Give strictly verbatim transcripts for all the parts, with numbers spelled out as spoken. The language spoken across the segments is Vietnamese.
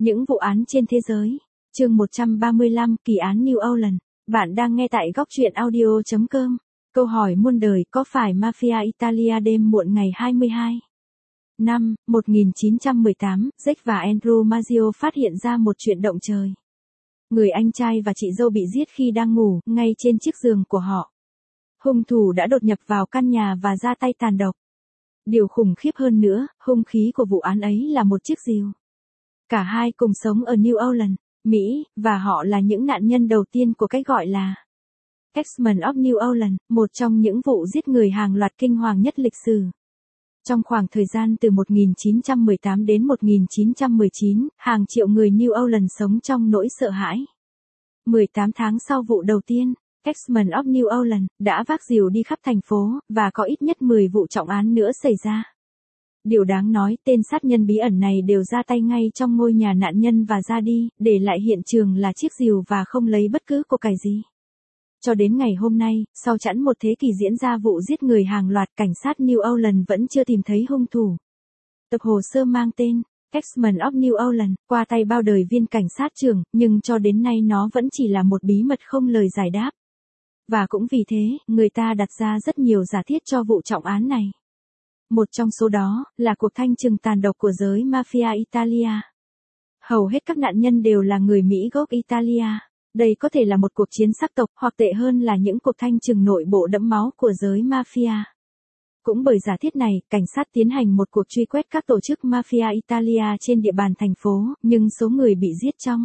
Những vụ án trên thế giới. Chương một trăm ba mươi lăm, Kỳ án New Orleans. Bạn đang nghe tại góc truyện audio chấm com. Câu hỏi muôn đời, có phải Mafia Italia đêm muộn ngày hai mươi hai năm một nghìn chín trăm mười tám, Jack và Andrew Maggio phát hiện ra một chuyện động trời. Người anh trai và chị dâu bị giết khi đang ngủ, ngay trên chiếc giường của họ. Hung thủ đã đột nhập vào căn nhà và ra tay tàn độc. Điều khủng khiếp hơn nữa, hung khí của vụ án ấy là một chiếc rìu. Cả hai cùng sống ở New Orleans, Mỹ, và họ là những nạn nhân đầu tiên của cái gọi là X-Men of New Orleans, một trong những vụ giết người hàng loạt kinh hoàng nhất lịch sử. Trong khoảng thời gian từ một nghìn chín trăm mười tám đến một nghìn chín trăm mười chín, hàng triệu người New Orleans sống trong nỗi sợ hãi. mười tám tháng sau vụ đầu tiên, X-Men of New Orleans đã vác rìu đi khắp thành phố, và có ít nhất mười vụ trọng án nữa xảy ra. Điều đáng nói, tên sát nhân bí ẩn này đều ra tay ngay trong ngôi nhà nạn nhân và ra đi, để lại hiện trường là chiếc rìu và không lấy bất cứ của cải gì. Cho đến ngày hôm nay, sau chẵn một thế kỷ diễn ra vụ giết người hàng loạt, cảnh sát New Orleans vẫn chưa tìm thấy hung thủ. Tập hồ sơ mang tên X-Men of New Orleans, qua tay bao đời viên cảnh sát trưởng, nhưng cho đến nay nó vẫn chỉ là một bí mật không lời giải đáp. Và cũng vì thế, người ta đặt ra rất nhiều giả thiết cho vụ trọng án này. Một trong số đó, là cuộc thanh trừng tàn độc của giới Mafia Italia. Hầu hết các nạn nhân đều là người Mỹ gốc Italia. Đây có thể là một cuộc chiến sắc tộc, hoặc tệ hơn là những cuộc thanh trừng nội bộ đẫm máu của giới Mafia. Cũng bởi giả thiết này, cảnh sát tiến hành một cuộc truy quét các tổ chức Mafia Italia trên địa bàn thành phố, nhưng số người bị giết trong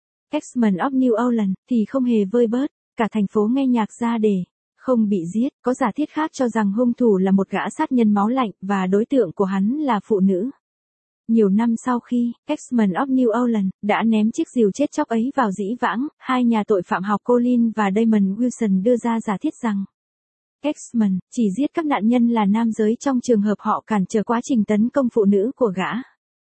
X-Men of New Orleans thì không hề vơi bớt. Cả thành phố nghe nhạc ra để không bị giết. Có giả thiết khác cho rằng hung thủ là một gã sát nhân máu lạnh, và đối tượng của hắn là phụ nữ. Nhiều năm sau khi X-Men of New Orleans đã ném chiếc rìu chết chóc ấy vào dĩ vãng, hai nhà tội phạm học Colin và Damon Wilson đưa ra giả thiết rằng X-Men chỉ giết các nạn nhân là nam giới trong trường hợp họ cản trở quá trình tấn công phụ nữ của gã.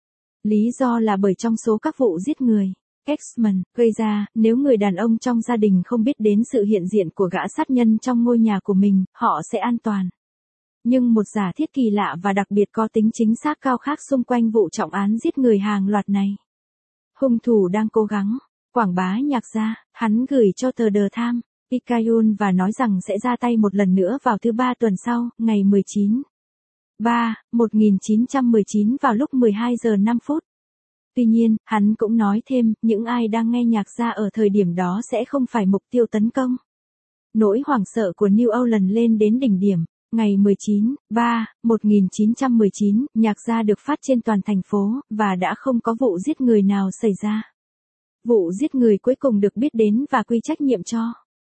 Lý do là bởi trong số các vụ giết người X-Men gây ra, nếu người đàn ông trong gia đình không biết đến sự hiện diện của gã sát nhân trong ngôi nhà của mình, họ sẽ an toàn. Nhưng một giả thiết kỳ lạ và đặc biệt có tính chính xác cao khác xung quanh vụ trọng án giết người hàng loạt này. Hung thủ đang cố gắng quảng bá nhạc ra, hắn gửi cho tờ The Times Picayune và nói rằng sẽ ra tay một lần nữa vào thứ ba tuần sau, ngày mười chín tháng ba, một nghìn chín trăm mười chín vào lúc mười hai giờ năm phút. Tuy nhiên, hắn cũng nói thêm, những ai đang nghe nhạc ra ở thời điểm đó sẽ không phải mục tiêu tấn công. Nỗi hoảng sợ của New Orleans lên đến đỉnh điểm. Ngày mười chín tháng ba, một nghìn chín trăm mười chín, nhạc ra được phát trên toàn thành phố, và đã không có vụ giết người nào xảy ra. Vụ giết người cuối cùng được biết đến và quy trách nhiệm cho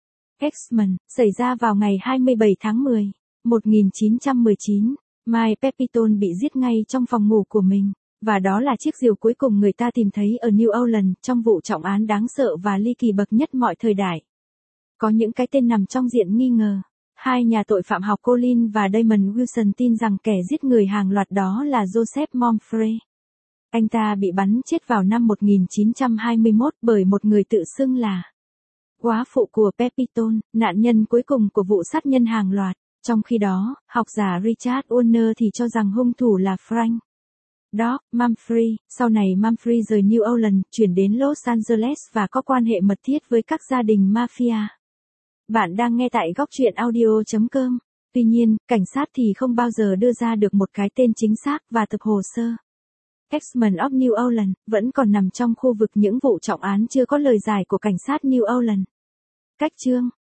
X-Men xảy ra vào ngày hai mươi bảy tháng mười, một nghìn chín trăm mười chín. Mike Pepitone bị giết ngay trong phòng ngủ của mình. Và đó là chiếc rìu cuối cùng người ta tìm thấy ở New Orleans trong vụ trọng án đáng sợ và ly kỳ bậc nhất mọi thời đại. Có những cái tên nằm trong diện nghi ngờ. Hai nhà tội phạm học Colin và Damon Wilson tin rằng kẻ giết người hàng loạt đó là Joseph Momfrey. Anh ta bị bắn chết vào năm một nghìn chín trăm hai mươi mốt bởi một người tự xưng là góa phụ của Pepitone, nạn nhân cuối cùng của vụ sát nhân hàng loạt. Trong khi đó, học giả Richard Warner thì cho rằng hung thủ là Frank Doc Mumfrey. Sau này Mumfrey rời New Orleans, chuyển đến Los Angeles và có quan hệ mật thiết với các gia đình mafia. Bạn đang nghe tại góc truyện audio chấm com. Tuy nhiên, cảnh sát thì không bao giờ đưa ra được một cái tên chính xác, và tập hồ sơ X-Men of New Orleans vẫn còn nằm trong khu vực những vụ trọng án chưa có lời giải của cảnh sát New Orleans. Cách chương